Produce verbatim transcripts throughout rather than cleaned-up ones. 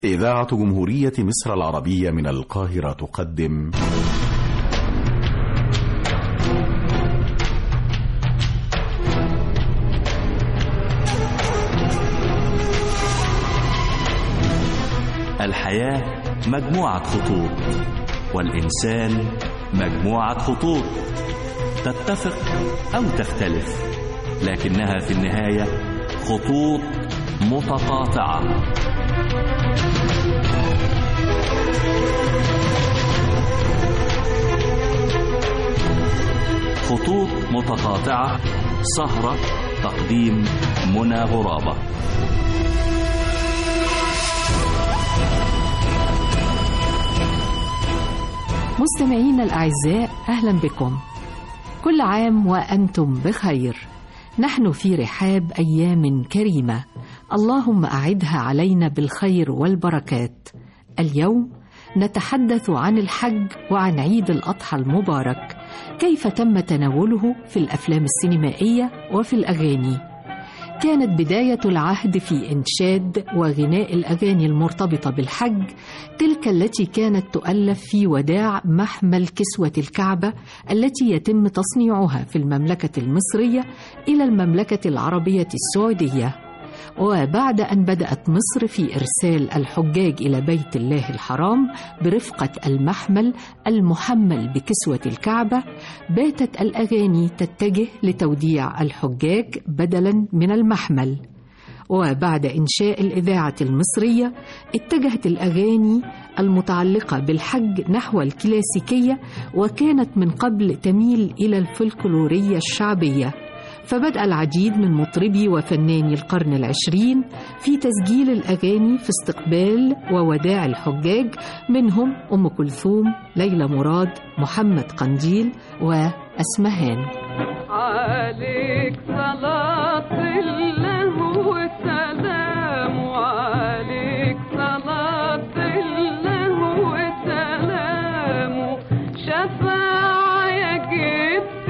إذاعة جمهورية مصر العربية من القاهرة تقدم الحياة مجموعة خطوط، والإنسان مجموعة خطوط تتفق أو تختلف، لكنها في النهاية خطوط متقاطعة. خطوط متقاطعة، سهرة تقديم منى غرابة. مستمعينا الأعزاء، أهلا بكم. كل عام وأنتم بخير. نحن في رحاب أيام كريمة، اللهم أعدها علينا بالخير والبركات. اليوم نتحدث عن الحج وعن عيد الأضحى المبارك، كيف تم تناوله في الأفلام السينمائية وفي الأغاني. كانت بداية العهد في إنشاد وغناء الأغاني المرتبطة بالحج، تلك التي كانت تؤلف في وداع محمل كسوة الكعبة التي يتم تصنيعها في المملكة المصرية إلى المملكة العربية السعودية. وبعد أن بدأت مصر في إرسال الحجاج إلى بيت الله الحرام برفقة المحمل المحمل بكسوة الكعبة، باتت الأغاني تتجه لتوديع الحجاج بدلاً من المحمل. وبعد إنشاء الإذاعة المصرية اتجهت الأغاني المتعلقة بالحج نحو الكلاسيكية، وكانت من قبل تميل إلى الفلكلورية الشعبية. فبدأ العديد من مطربي وفناني القرن العشرين في تسجيل الأغاني في استقبال ووداع الحجاج، منهم أم كلثوم، ليلى مراد، محمد قنديل وأسمهان. عليك صلاة الله وسلام، وعليك صلاة الله وسلام، شفاعة يا جد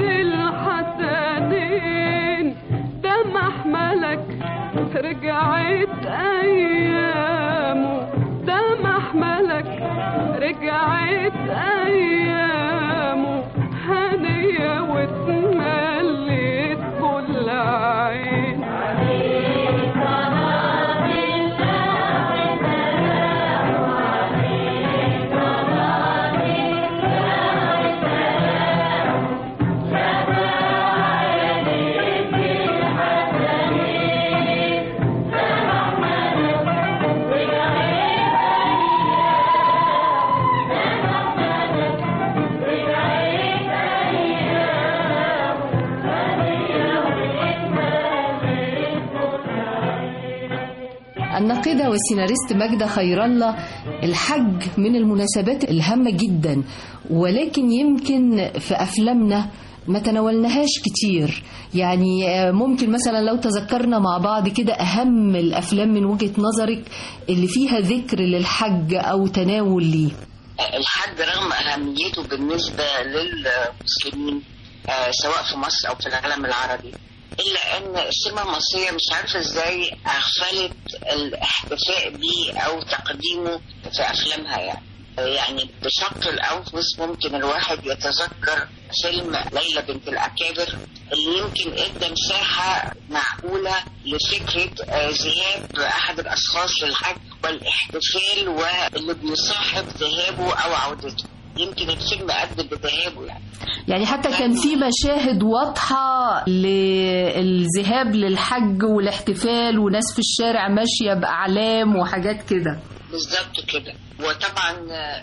الحسنين، ده محملك رجعت أيامه، ده محملك رجعت أيامه، هنية واتملت كل عين. الناقدة والسيناريست ماجدة خير الله، الحج من المناسبات الهامة جدا، ولكن يمكن في أفلامنا ما تناولناهاش كتير. يعني ممكن مثلا لو تذكرنا مع بعض كده أهم الأفلام من وجهة نظرك اللي فيها ذكر للحج أو تناول ليه. الحج رغم أهميته بالنسبة للمسلمين سواء في مصر أو في العالم العربي، إلا أن السينما المصرية مش عارفة إزاي أغفلت الاحتفاء بيه أو تقديمه في أفلامها. يعني يعني بشق الأنفس ممكن الواحد يتذكر فيلم ليلى بنت الأكابر اللي يمكن ادى مساحة معقولة لفكرة ذهاب أحد الأشخاص للحج والاحتفال واللي بيصاحب ذهابه أو عودته. يمكن الفيلم قد بذهابه يعني يعني حتى كان في مشاهد واضحة للذهاب للحج والاحتفال وناس في الشارع ماشية بأعلام وحاجات كده. بالظبط كده. وطبعا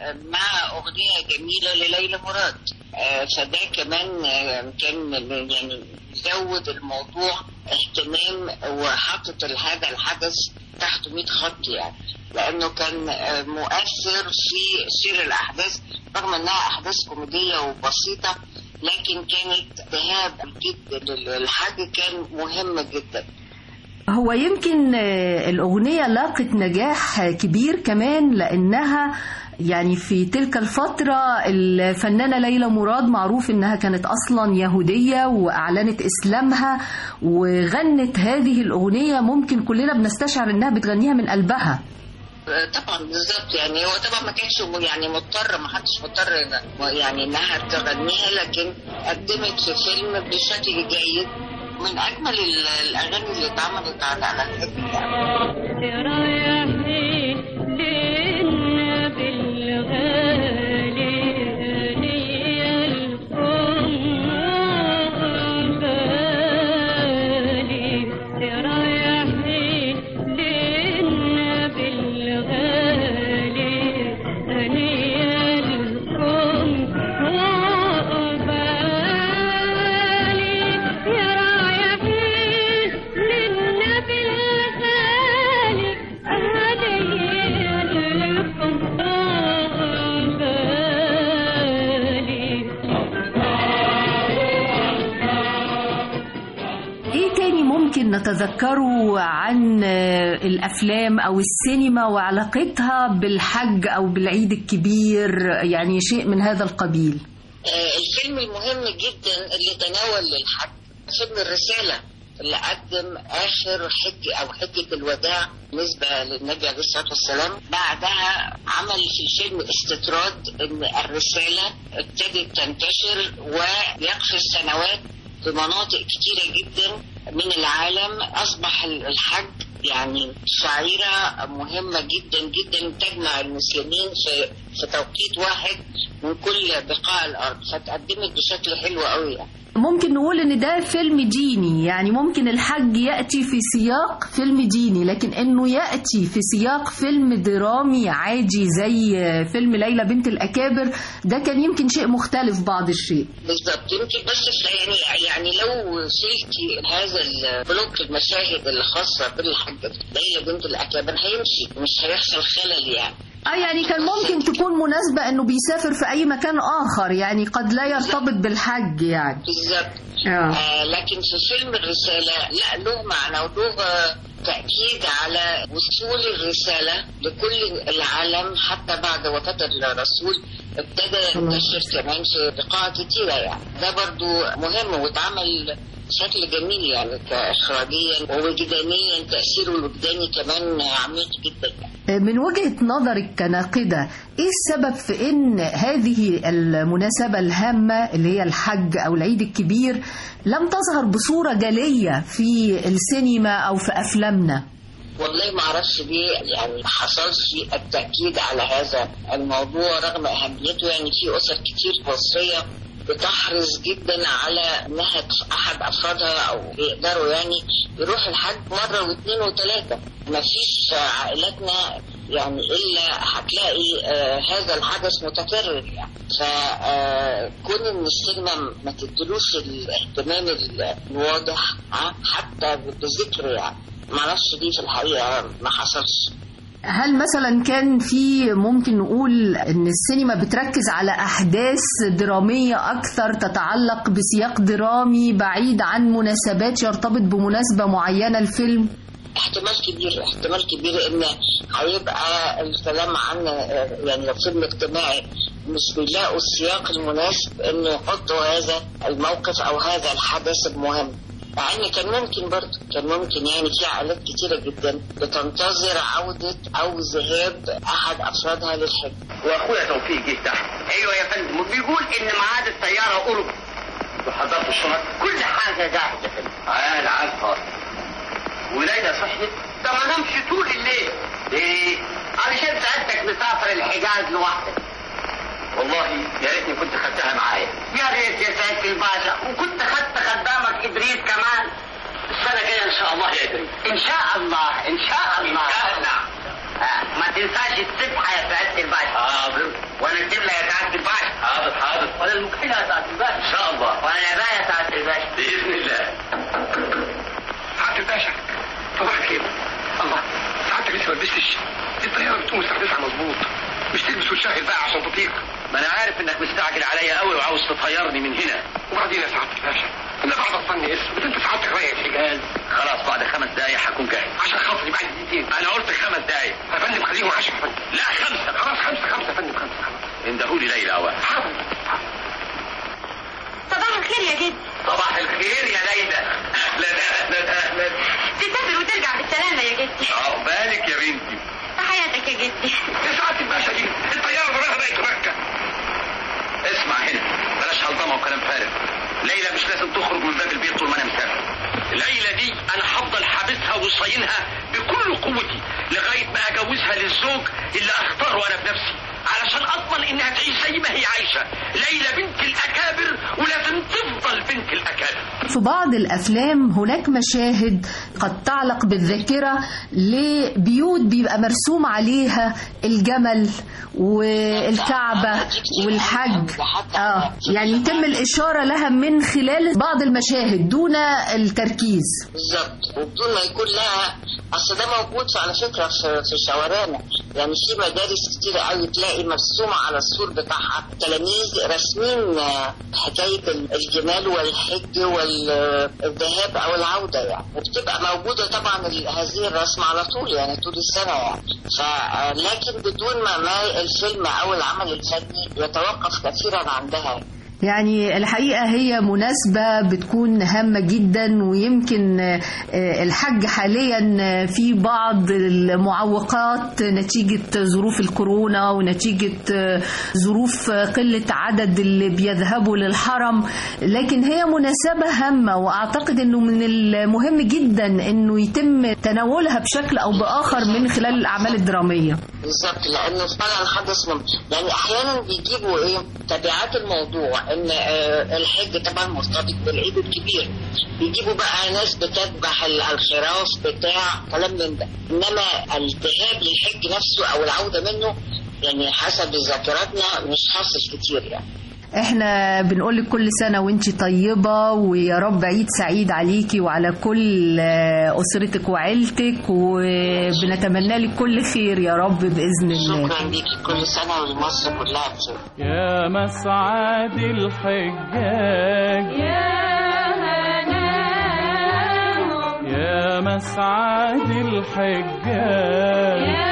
مع أغنية جميلة لليلى مراد، فده كمان كان يعني زود الموضوع اهتمام وحطت هذا الحدث تحت مئة خط، يعني لأنه كان مؤثر في سير الأحداث رغم أنها أحداث كوميدية وبسيطة، لكن كانت ذهاب جدا للحج كان مهم جدا. هو يمكن الأغنية لاقت نجاح كبير كمان لأنها يعني في تلك الفترة الفنانة ليلى مراد معروف إنها كانت أصلا يهودية وأعلنت إسلامها وغنت هذه الأغنية، ممكن كلنا بنستشعر إنها بتغنيها من قلبها. طبعا بالظبط. يعني هو طبعا ما كانش يعني مضطر، ما حدش مضطر يعني انها تغنيها، لكن قدمت في فيلم بشكل جيد من اجمل الاغاني اللي اتعملت على الفيلم يعني. نتذكروا عن الأفلام أو السينما وعلاقتها بالحج أو بالعيد الكبير، يعني شيء من هذا القبيل. الفيلم المهم جدا اللي تناول الحج فيلم الرسالة، اللي قدم آخر حج أو حجة الوداع بالنسبة للنبي عليه الصلاة والسلام. بعدها عمل في الفيلم استطراد إن الرسالة ابتدت تنتشر ويقفز سنوات في مناطق كتيرة جدا من العالم. أصبح الحج يعني شعيرة مهمة جدا جدا تجمع المسلمين في في توقيت واحد من كل بقاع الأرض، فتقدمت بشكل حلو قوي يعني. ممكن نقول ان ده فيلم ديني، يعني ممكن الحج يأتي في سياق فيلم ديني، لكن انه يأتي في سياق فيلم درامي عادي زي فيلم ليلى بنت الأكابر ده كان يمكن شيء مختلف بعض الشيء. بالضبط، يمكن بس يعني يعني لو شلتي هذا البلوك المشاهد اللي خاصة بالحج ليلى بنت الأكابر هيمشي، مش هيحصل خلل يعني. اه يعني كان ممكن تكون مناسبة انه بيسافر في اي مكان اخر، يعني قد لا يرتبط بالحج يعني. بالظبط. آه. آه لكن في فيلم الرسالة لا، له معنى وله تأكيد على وصول الرسالة لكل العالم حتى بعد وفاة الرسول ابتدى ينتشر كمان في بقاع كتيرة يعني. ده برضو مهم واتعمل بشكل جميل يعني كإخراجيا ووجدانيا، تأثيره الوجداني كمان عميق جدا يعني. من وجهة نظرك كناقدة، ايه السبب في ان هذه المناسبة الهامة اللي هي الحج او العيد الكبير لم تظهر بصورة جلية في السينما او في افلامنا؟ والله ما اعرفش ليه يعني ما حصلش التأكيد على هذا الموضوع رغم اهميته. يعني في اسر كتير مصرية بتحرص جدا على انها احد افرادها او يقدروا يعني يروح الحج مره واثنين وثلاثه. ما فيش عائلاتنا يعني الا هتلاقي آه هذا الحدث متكرر يعني. فكون ان السينما ما تدلوش الاهتمام الواضح حتى بذكر يعني ما اعرفش دي في الحقيقه ما حصلش. هل مثلا كان في ممكن نقول ان السينما بتركز على احداث درامية اكثر تتعلق بسياق درامي بعيد عن مناسبات يرتبط بمناسبة معينة الفيلم؟ احتمال كبير احتمال كبير ان هيبقى الكلام عن يعني لو فيلم اجتماعي مش بيلاقوا السياق المناسب انه يحطوا هذا الموقف او هذا الحدث المهم. مع ان كان ممكن برضه كان ممكن يعني في عائلات كتيرة جدا بتنتظر عودة او ذهاب احد افرادها للحج. واخويا توفيق جه تحت. ايوه يا فندم، وبيقول ان ميعاد الطيارة قرب. وحضرت الشنط؟ كل حاجة جاهزة يا فندم. عال عال خالص. وليلى صحيت؟ ده ما نامش طول الليل. ليه؟ علشان سعادتك مسافر الحجاز لوحدك. والله يا ريتني كنت خدتها معايا. يا ريت يا سيادة الباشا، وكنت خدت خدامك ادريس كمان. السنة الجاية ان شاء الله يا ادريس. ان شاء الله ان شاء الله. ان شاء الله. آه. ما تنساش السبحة يا سيادة الباشا. حاضر. وانا اكتب لها يا سيادة الباشا. حاضر حاضر. وانا المكحلة يا سيادة الباشا. ان شاء الله. وانا العباية يا سيادة الباشا. بإذن الله. سيادة الباشا صباح الخير. الله ساعتك لسه ما لبستش. الطيارة بتقوم الساعة تسعة مظبوط. مش تلبس وتشاهد بقى عشان تطير. ما انا عارف انك مستعجل عليا قوي وعاوز تطيرني من هنا. وبعدين يا سعادة الباشا انا بعد اصلي اسم بس انت سعادتك رايح الحجاز. خلاص بعد خمس دقايق هكون جاهز. عشان خاطري بعد دقيقتين. انا قلت خمس دقايق يا فندم. خليهم عشرة يا فندم. لا خمسة. خلاص خمسة خمسة يا فندم. خمسة خمسة. اندهولي ليلى اول. حاضر. صباح الخير يا جدي. صباح الخير يا ليلى. اهلا اهلا اهلا. تسافر وترجع بالسلامة يا جدي. عقبالك يا بنتي. في حياتك يا جدي. يا سعاده الباشا دي الطياره براها بقت مكه. اسمع هنا، بلاش هلطمه وكلام فارغ. ليلى مش لازم تخرج من باب البيت طول ما انا مسافر. الليله دي انا هفضل حابسها وصاينها بكل قوتي لغايه ما اجوزها للزوج اللي اختاره انا بنفسي، علشان اضمن انها تعيش زي ما هي عايشه. ليلى بنت الاكابر ولازم تفضل بنت الاكابر. في بعض الأفلام هناك مشاهد قد تعلق بالذاكرة لبيوت بيبقى مرسوم عليها الجمل والكعبة والحج، آه يعني يتم الإشارة لها من خلال بعض المشاهد دون التركيز. بالظبط، وبدون ما يكون لها، اصل ده موجود على فكره في في شوارعنا، يعني في مدارس كتير قوي تلاقي مرسومه على السور بتاعها تلاميذ راسمين حكايه الجمال والحج والذهاب او العوده يعني، وبتبقى موجوده طبعا هذه الرسمه على طول يعني طول السنه يعني. ف لكن بدون ما, ما الفيلم او العمل الفني يتوقف كثيرا عندها. يعني الحقيقة هي مناسبة بتكون هامة جدا، ويمكن الحج حاليا في بعض المعوقات نتيجة ظروف الكورونا ونتيجة ظروف قلة عدد اللي بيذهبوا للحرم، لكن هي مناسبة هامة، وأعتقد أنه من المهم جدا أنه يتم تناولها بشكل أو بآخر من خلال الأعمال الدرامية. بالظبط، لأنه فعلا حدث من يعني أحيانا بيجيبوا إيه تبعات الموضوع، ان الحج طبعا مرتبط بالعيد الكبير، بيجيبوا بقى ناس بتذبح الخراف بتاع كلام من ده، انما الذهاب للحج نفسه او العوده منه يعني حسب ذاكرتنا مش حاصل كتير يعني. احنا بنقول لك كل سنة وانتي طيبة، ويا رب عيد سعيد عليكي وعلى كل أسرتك وعيلتك، وبنتمنى لك كل خير يا رب بإذن الله. شكرا ليكي، كل سنة ولمصر كلها بخير. يا مسعد الحجاج يا هناه يا مسعد الحجاج يا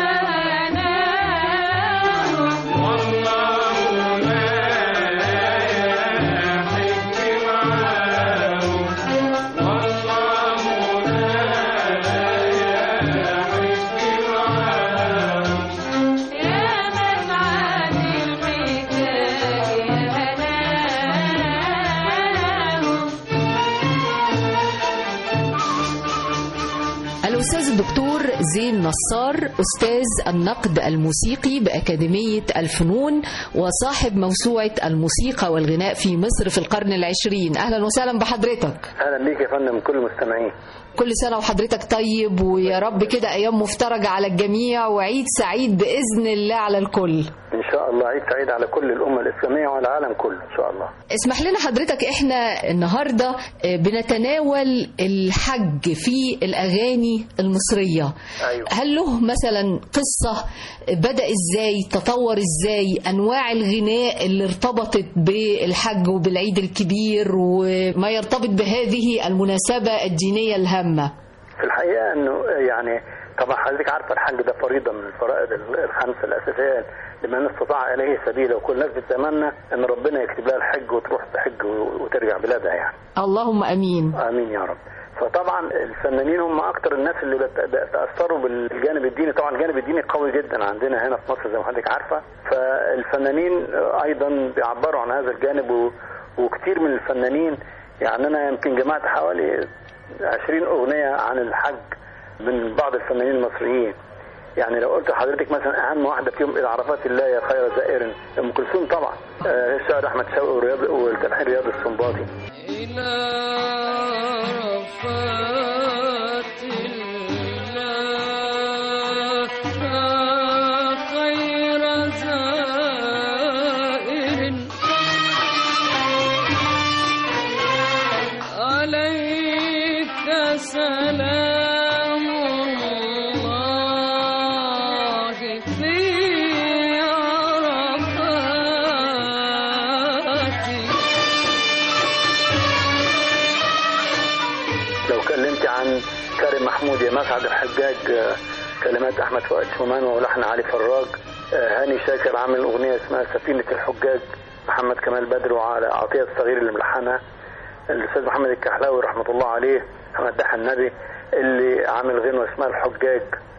الأستاذ الدكتور زين نصار، أستاذ النقد الموسيقي بأكاديمية الفنون وصاحب موسوعة الموسيقى والغناء في مصر في القرن العشرين. أهلا وسهلا بحضرتك. أهلا بيك يا فندم كل المستمعين. كل سنة وحضرتك طيب، ويا رب كده أيام مفترجة على الجميع، وعيد سعيد بإذن الله على الكل. إن شاء الله عيد سعيد على كل الأمة الإسلامية وعلى العالم كله إن شاء الله. اسمح لنا حضرتك، إحنا النهاردة بنتناول الحج في الأغاني المصرية. أيوة. هل له مثلا قصة بدأ إزاي، تطور إزاي، أنواع الغناء اللي ارتبطت بالحج وبالعيد الكبير وما يرتبط بهذه المناسبة الدينية الهامة؟ في الحقيقة أنه يعني طبعا حضرتك عارفة الحج ده فريضة من الفرائض الخمسة الأساسية لمن استطاع إليه سبيلا، وكل الناس بتتمنى أن ربنا يكتب لها الحج وتروح تحج وترجع بلادها يعني. اللهم أمين. آمين يا رب. فطبعا الفنانين هم أكتر الناس اللي تأثروا بالجانب الديني، طبعا الجانب الديني قوي جدا عندنا هنا في مصر زي ما حضرتك عارفة، فالفنانين أيضا بيعبروا عن هذا الجانب، وكتير من الفنانين يعني أنا يمكن جمعت حوالي عشرين أغنية عن الحج من بعض الفنانين المصريين. يعني لو قلت لحضرتك مثلا أهم واحدة فيهم إلى عرفات الله يا خير زائر، أم كلثوم طبعا، الشاعر أحمد شوقي والتلحين رياض السنباطي. إلى عرفات الله يا خير زائر عليك سلام الله في عرفات. لو كلمت عن كريم محمود يا مسعد الحجاج، كلمات أحمد فؤاد شومان ولحن علي فراج. هاني شاكر عامل أغنية اسمها سفينة الحجاج، محمد كمال بدر وعلى عطية الصغير اللي ملحنها. الأستاذ محمد الكحلاوي رحمة الله عليه، مدح النبي اللي عامل غنوة اسمها الحجاج.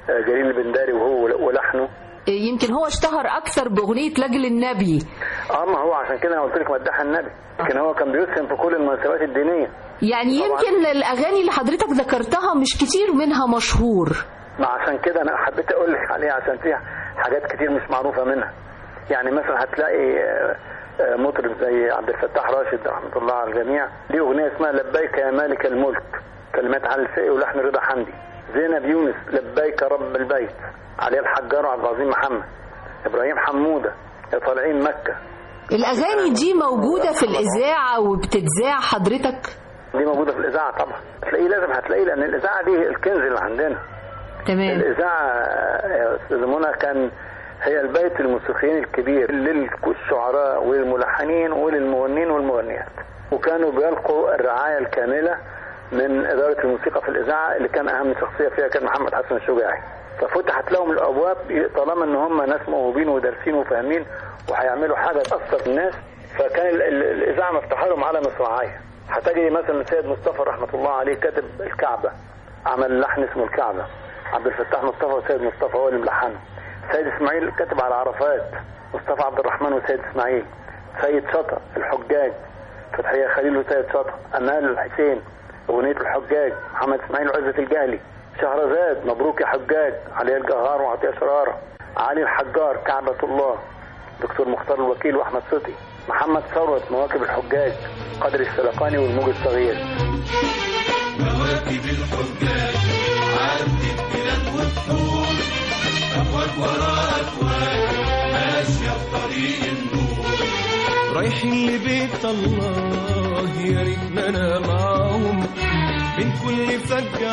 جليل البنداري وهو ولحنه. يمكن هو اشتهر اكثر باغنيه لاجل النبي. اه ما هو عشان كده انا قلت لك مدح النبي، لكن هو كان بيسهم في كل المناسبات الدينيه. يعني يمكن الاغاني اللي حضرتك ذكرتها مش كتير منها مشهور. ما عشان كده انا حبيت اقول لك عليها عشان فيها حاجات كتير مش معروفه منها. يعني مثلا هتلاقي مطرب زي عبد الفتاح راشد رحمه الله على الجميع ليه اغنيه اسمها لبيك يا مالك الملك، كلمات علي الفقي ولحن رضا حمدي. زينب يونس لبيك رب البيت، علي الحجار وعبد العظيم محمد. ابراهيم حموده يا طالعين مكه. الاغاني دي موجوده في الاذاعه وبتتذاع حضرتك؟ دي موجوده في الاذاعه طبعا، هتلاقيه لازم هتلاقيه لان الاذاعه دي الكنز اللي عندنا. تمام. الاذاعه يا استاذ منى كان هي البيت الموسيقيين الكبير للشعراء والملحنين وللمغنين والمغنيات، وكانوا بيلقوا الرعايه الكامله من اداره الموسيقى في الاذاعه اللي كان اهم شخصيه فيها كان محمد حسن الشجاعي. ففتحت لهم الابواب طالما ان هم ناس موهوبين ودارسين وفاهمين وهيعملوا حاجه تاثر الناس، فكان الاذاعه مفتوحه لهم على مصراعيه. هتجي مثلا السيد مصطفى رحمه الله عليه كاتب الكعبه، عمل لحن اسمه الكعبه. عبد الفتاح مصطفى والسيد مصطفى هو اللي ملحنه. سيد اسماعيل كاتب على عرفات، مصطفى عبد الرحمن وسيد اسماعيل. سيد شطا الحجاج، فتحيه خليل وسيد شطا. امال الحسين اغنيه الحجاج، محمد اسماعيل وعزه الجهلي. شهرزاد مبروك يا حجاج، علي الجهار وعطيه شراره. علي الحجار كعبه الله، دكتور مختار الوكيل واحمد صدقي. محمد ثروت مواكب الحجاج، قدر السلقاني والموج الصغير. مواكب الحجاج عدت بلاد والطول، أفواج وراء أفواج ماشية في طريق النور. رايحين لبيت الله يا ريتنا أنا معاهم، من كل فج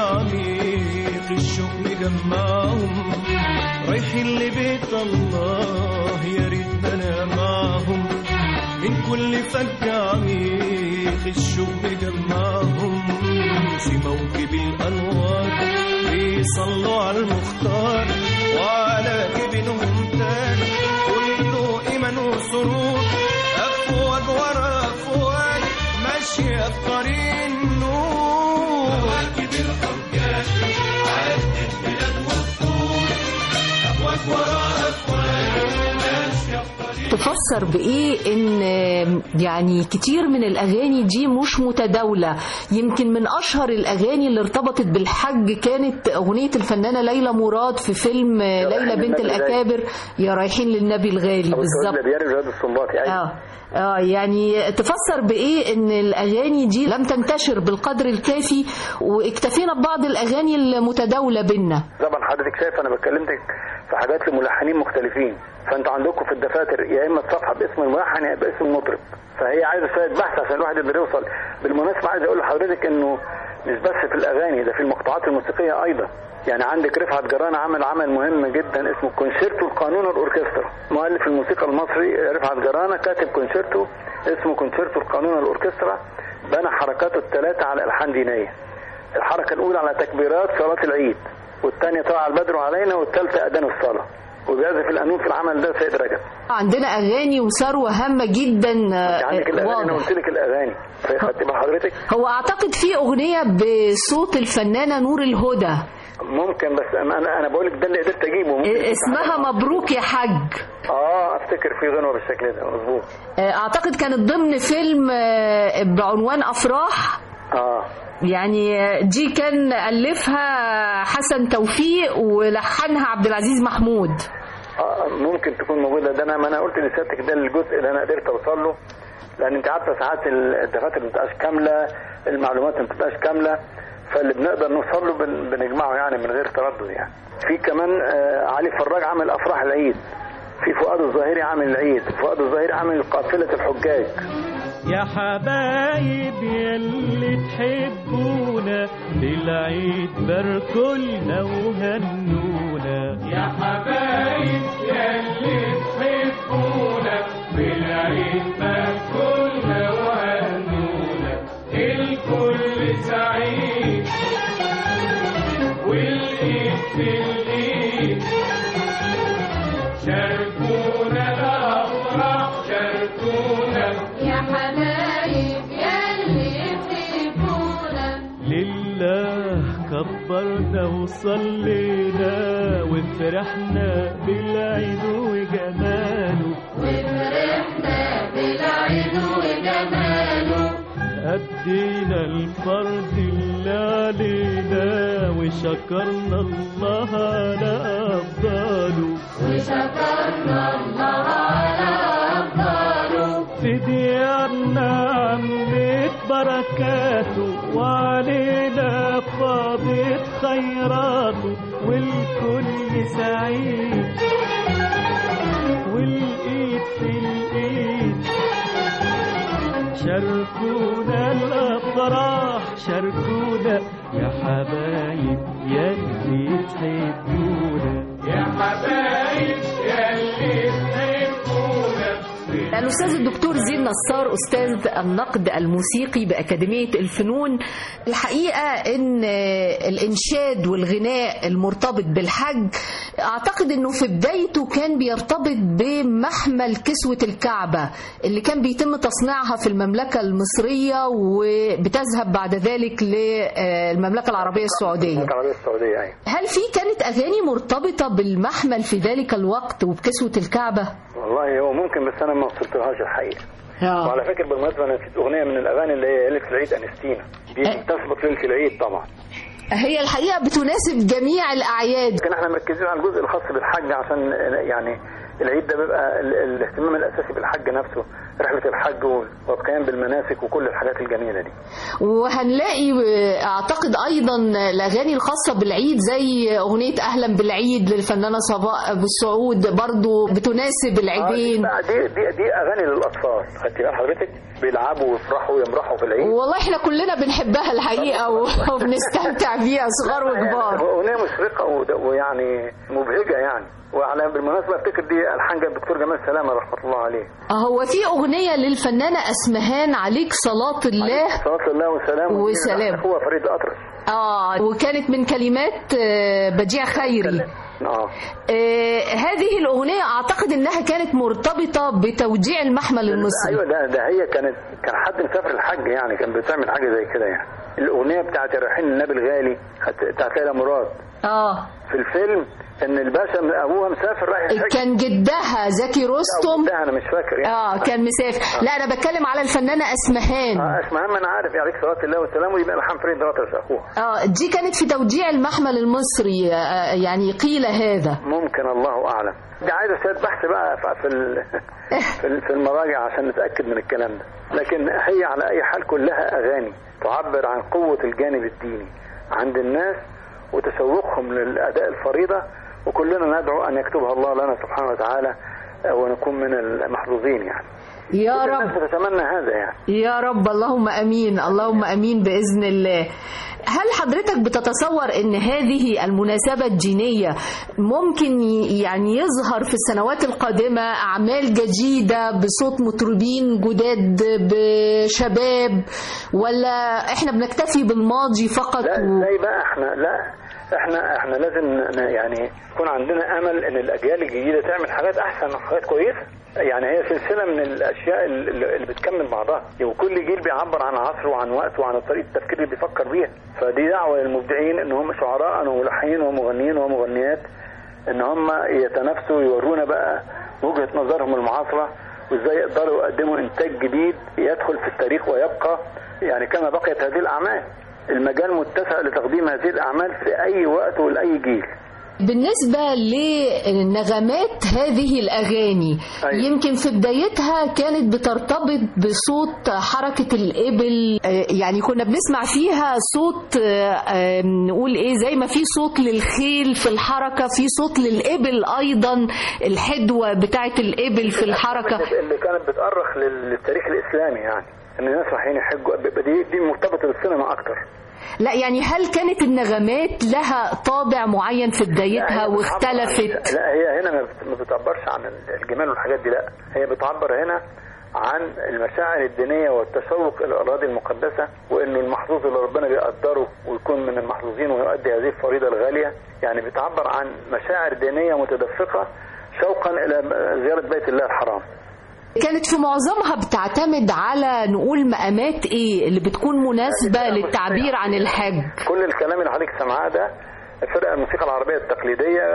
عميق الشوق مجمعهم. رايحين لبيت الله يا ريتنا أنا معاهم، من كل فج عميق الشوق مجمعهم. في موكب الأنوار بيصلوا على المختار، وعلى جبينهم تاج كله إيمان وسرور. أفواج ورا أفواج ماشية في طريق النور. مواكب الحجاج عدت بلاد والطول، أفواج ورا أفواج ماشية في طريق. تفسر بإيه إن يعني كتير من الأغاني دي مش متداولة؟ يمكن من أشهر الأغاني اللي ارتبطت بالحج كانت أغنية الفنانة ليلى مراد في فيلم ليلى بنت الأكابر، يا رايحين للنبي الغالي. بالظبط. اه اه يعني تفسر بإيه إن الأغاني دي لم تنتشر بالقدر الكافي واكتفينا ببعض الأغاني المتداولة بينا؟ طبعا حضرتك شايف أنا بكلمتك في حاجات لملحنين مختلفين، فأنت عندكم في الدفاتر يا إما الصفحة باسم الملحن يا باسم المطرب، فهي عايزة شوية بحث عشان الواحد يقدر يوصل. بالمناسبة عايز أقول لحضرتك إنه مش بس في الأغاني، ده في المقطوعات الموسيقية أيضا. يعني عندك رفعت جرانة عمل عمل مهم جدا اسمه كونشيرتو القانون الأوركسترا. مؤلف الموسيقى المصري رفعت جرانة كاتب كونشيرتو اسمه كونشيرتو القانون الأوركسترا، بنى حركاته الثلاثة على ألحان دينية. الحركة الأولى على تكبيرات صلاة العيد، والثانية طلع البدر علينا، والثالثة أذان الصلاة. وبيعزف القانون في العمل ده سيد رجب. عندنا أغاني وثروة هامة جدا. عندك الأغاني، أنا قلت لك الأغاني خدت بال حضرتك. هو أعتقد في أغنية بصوت الفنانة نور الهدى ممكن، بس انا انا بقول لك ده اللي قدرت اجيبه. اسمها مبروك يا حاج. اه افتكر في غنوه بالشكل ده مظبوط. اعتقد كانت ضمن فيلم بعنوان افراح. اه يعني دي كان الفها حسن توفيق ولحنها عبد العزيز محمود. اه ممكن تكون موجوده. ده انا ما انا قلت لسيادتك ده الجزء اللي انا قدرت اوصل له، لان انت عارفه ساعات الدفاتر ما بتبقاش كامله، المعلومات ما بتبقاش كامله، فاللي بنقدر نوصل له بنجمعه يعني من غير تردد. يعني في كمان آه علي فراج عامل افراح العيد، في فؤاد الظاهري عامل العيد، فؤاد الظاهري عامل قافله الحجاج. يا حبايب يلي تحبونا بالعيد باركولنا وهنونا. يا حبايب يلي تحبونا بالعيد باركولنا وهنونا. الكل سعيد والايد في الايد، شاركونا الافراح شاركونا. يا حبايب يلي تحبونا لله كبرنا وصلينا وفرحنا بالعيد وجماله وفرحنا بالعيد وجماله أدينا الفرض اللي علينا وشكرنا الله على أفضاله وشكرنا الله على أفضاله في ديارنا عمت بركاته وعلينا فاضت خيراته والكل سعيد والإيد في الإيد شاركونا الأفراح شاركونا يا حبايب ياللي تحبونا يا حبايب ياللي تحبونا. الأستاذ الدكتور زين نصار أستاذ النقد الموسيقي بأكاديمية الفنون، الحقيقة أن الإنشاد والغناء المرتبط بالحج أعتقد أنه في بدايته كان بيرتبط بمحمل كسوة الكعبة اللي كان بيتم تصنيعها في المملكة المصرية وبتذهب بعد ذلك للمملكة العربية السعودية. العربية السعودية أيوة. هل في كانت أغاني مرتبطة بالمحمل في ذلك الوقت وبكسوة الكعبة؟ والله هو ممكن بس أنا ما وصلتهاش الحقيقة. آه. وعلى فكرة بالمناسبة أنا نسيت أغنية من الأغاني اللي هي ليلة العيد أنستينا دي أه. تسبق ليلة العيد طبعا. هي الحقيقة بتناسب جميع الأعياد. لكن احنا مركزين على الجزء الخاص بالحج عشان يعني العيد ده بيبقى الاهتمام الأساسي بالحج نفسه، رحلة الحج والقيام بالمناسك وكل الحاجات الجميلة دي. وهنلاقي أعتقد أيضا الأغاني الخاصة بالعيد زي أغنية أهلا بالعيد للفنانة صباء أبو السعود برضو بتناسب العيدين. آه دي, دي, دي أغاني للأطفال، خدتي بال حضرتك بيلعبوا ويفرحوا ويمرحوا في العيد. والله احنا كلنا بنحبها الحقيقة وبنستمتع بيها صغار وكبار. أغنية مشرقة ويعني مبهجة يعني. وعلى بالمناسبة افتكر دي ألحان الدكتور جمال سلامة رحمة الله عليه. هو في أغنية للفنانة أسمهان عليك صلاة الله صلاة الله وسلام وسلام هو فريد الأطرش. اه وكانت من كلمات بديع خيري. آه. آه هذه الأغنية أعتقد أنها كانت مرتبطة بتوجيع المحمل المصري. أيوة ده, ده هي كانت كان حد مسافر الحج يعني كان بتعمل حاجة زي كده يعني. الأغنية بتاعت الرايحين النبي الغالي بتاعت ليلى مراد. اه في الفيلم ان الباشا من ابوها مسافر رايح الحج. كان جدها زكي رستم. لا انا مش فاكر يعني. اه كان مسافر. آه. لا انا بتكلم على الفنانه اسمهان. اه اسمهان انا عارف عليك صلاه الله والسلام ويبقى الحان فريد الأطرش اخوها. اه دي كانت في توجيع المحمل المصري آه يعني قيل هذا. ممكن الله اعلم. دي عايزه شويه بحث بقى في في المراجع عشان نتاكد من الكلام ده. لكن هي على اي حال كلها اغاني تعبر عن قوه الجانب الديني عند الناس وتشوقهم للاداء الفريضه، وكلنا ندعو أن يكتبها الله لنا سبحانه وتعالى ونكون من المحظوظين يعني. يا رب تتمنى هذا يعني. يا رب اللهم أمين اللهم أمين بإذن الله. هل حضرتك بتتصور أن هذه المناسبة الدينية ممكن يعني يظهر في السنوات القادمة أعمال جديدة بصوت مطربين جداد بشباب، ولا إحنا بنكتفي بالماضي فقط؟ لا و... ازاي بقى احنا لا احنا احنا لازم يعني يكون عندنا امل ان الاجيال الجديده تعمل حاجات احسن وحاجات كويسه. يعني هي سلسله من الاشياء اللي بتكمل بعضها، وكل جيل بيعبر عن عصره وعن وقته وعن طريقه التفكير اللي بيفكر بيها. فدي دعوه للمبدعين ان هم شعراء وملحنين ومغنيين ومغنيات ان هم يتنافسوا ويورونا بقى وجهه نظرهم المعاصره وازاي يقدروا يقدموا انتاج جديد يدخل في التاريخ ويبقى يعني كما بقيت هذه الاعمال. المجال متسع لتقديم هذه الأعمال في أي وقت ولأي جيل. بالنسبة لنغمات هذه الأغاني أيوة. يمكن في بدايتها كانت بترتبط بصوت حركة الإبل، يعني كنا بنسمع فيها صوت نقول إيه زي ما في صوت للخيل في الحركة في صوت للإبل أيضا، الحدوة بتاعة الإبل في الحركة اللي كانت بتأرخ للتاريخ الإسلامي يعني ان الناس رايحين يحجوا. دي دي مرتبطه بالسينما اكتر. لا يعني هل كانت النغمات لها طابع معين في بدايتها واختلفت؟ لا هي هنا ما بتعبرش عن الجمال والحاجات دي، لا هي بتعبر هنا عن المشاعر الدينيه والتشوق الى الاراضي المقدسه، وانه المحظوظ اللي ربنا بيقدره ويكون من المحظوظين ويؤدي هذه الفريضه الغاليه. يعني بتعبر عن مشاعر دينيه متدفقه شوقا الى زياره بيت الله الحرام. كانت في معظمها بتعتمد على نقول مقامات ايه اللي بتكون مناسبة للتعبير عن الحج. كل الكلام اللي حضرتك سمعاه ده فرق الموسيقى العربية التقليدية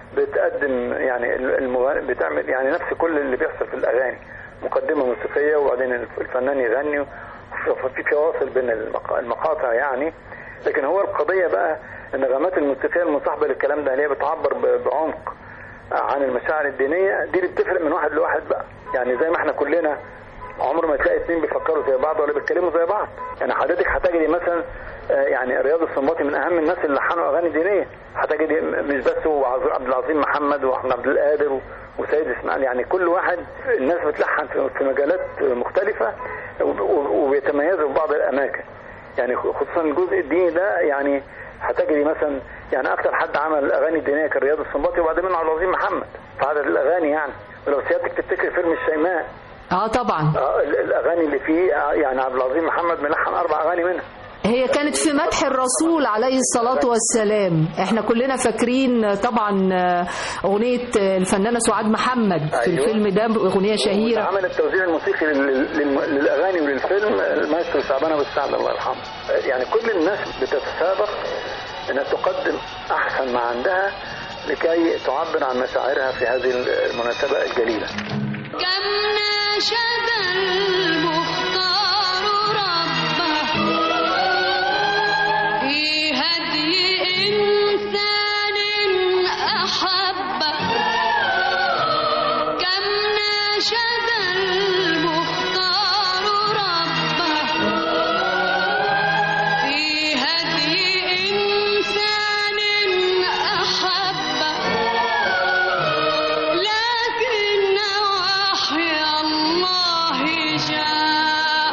بتقدم يعني المغني بتعمل يعني نفس كل اللي بيحصل في الاغاني، مقدمه موسيقيه وبعدين الفنان يغني وفي فواصل بين المقاطع يعني. لكن هو القضيه بقى النغمات الموسيقيه المصاحبه للكلام ده اللي هي بتعبر بعمق عن المشاعر الدينيه دي اللي بتفرق من واحد لواحد بقى. يعني زي ما احنا كلنا عمر ما تلاقي اثنين بيفكروا زي بعض ولا بيتكلموا زي بعض. يعني حضرتك هتجدي مثلا يعني رياض السنباطي من اهم الناس اللي لحنوا اغاني دينيه، هتجدي مش بس هو عبد العظيم محمد واحمد عبد القادر وسيد اسماعيل، يعني كل واحد الناس بتلحن في مجالات مختلفه وبيتميزوا في بعض الاماكن. يعني خصوصا الجزء الديني ده يعني هتجري مثلا يعني اكتر حد عمل اغاني دينيه كان رياض السنباطي وبعدين منه عبد العظيم محمد في عدد الاغاني. يعني ولو سيادتك تفتكر فيلم الشيماء اه طبعا اه الاغاني اللي فيه يعني عبد العظيم محمد ملحن اربع اغاني منها. هي كانت في مدح الرسول عليه الصلاة والسلام. احنا كلنا فاكرين طبعا اغنية الفنانة سعاد محمد في أيوة. الفيلم ده اغنية شهيرة. عمل التوزيع الموسيقي للاغاني وللفيلم المايسترو شعبان ابو السعد الله يرحمه. يعني كل الناس بتتسابق انها تقدم احسن ما عندها لكي تعبر عن مشاعرها في هذه المناسبة الجليلة. كم ناشد المختار ربه في هدي إنسان أحبه، كم ناشد المختار ربه في هدي إنسان أحبه، لكن وحي الله جاء،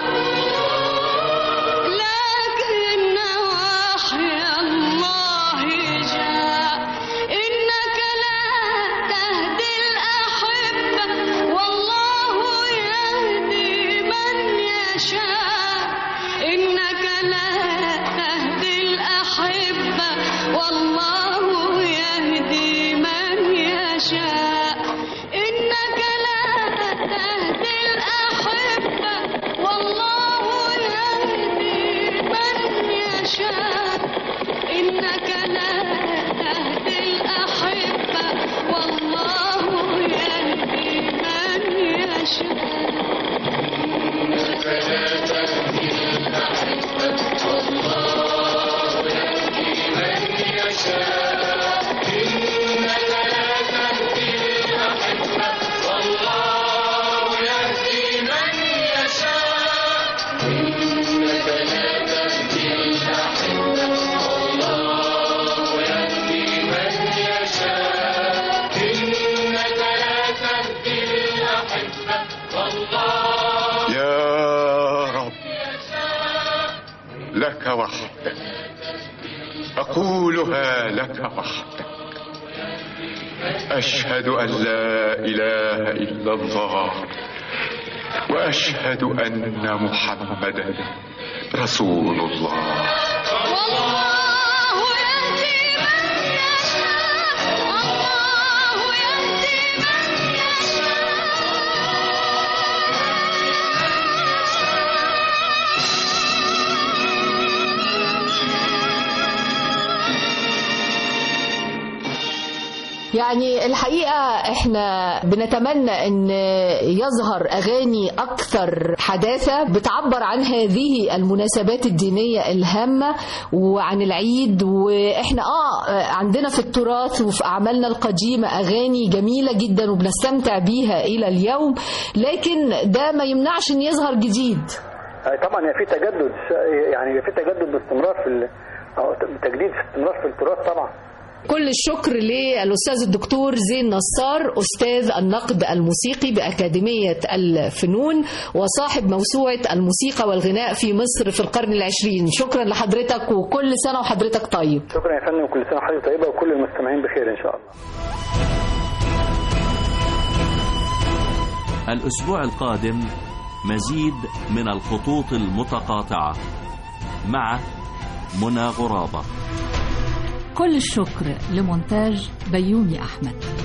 لكن وحي الله جاء، إنك لا تهدي الأحبة والله يهدي من يشاء، إنك لا تهدي الأحبة والله يهدي من يشاء، إنك لا تهدي الأحبة والله يهدي من يشاء، إنك لا تهدي الأحبة والله يهدي من يشاء. لك وحدك أقولها لك وحدك، أشهد أن لا إله إلا الله وأشهد أن محمدا رسول الله. يعني الحقيقة احنا بنتمنى ان يظهر اغاني اكثر حداثة بتعبر عن هذه المناسبات الدينية الهامة وعن العيد. واحنا اه عندنا في التراث وفي اعمالنا القديمة اغاني جميلة جدا وبنستمتع بيها الى اليوم، لكن ده ما يمنعش ان يظهر جديد. طبعا في تجدد، يعني في تجدد باستمرار في تجديد في استمرار في التراث طبعا. كل الشكر للأستاذ الدكتور زين نصار، أستاذ النقد الموسيقي بأكاديمية الفنون وصاحب موسوعة الموسيقى والغناء في مصر في القرن العشرين. شكرا لحضرتك وكل سنة وحضرتك طيب. شكرا يا فندم وكل سنة وحضرتك طيبة وكل المستمعين بخير إن شاء الله. الأسبوع القادم مزيد من الخطوط المتقاطعة مع منى غرابة. كل الشكر لمونتاج بيومي أحمد.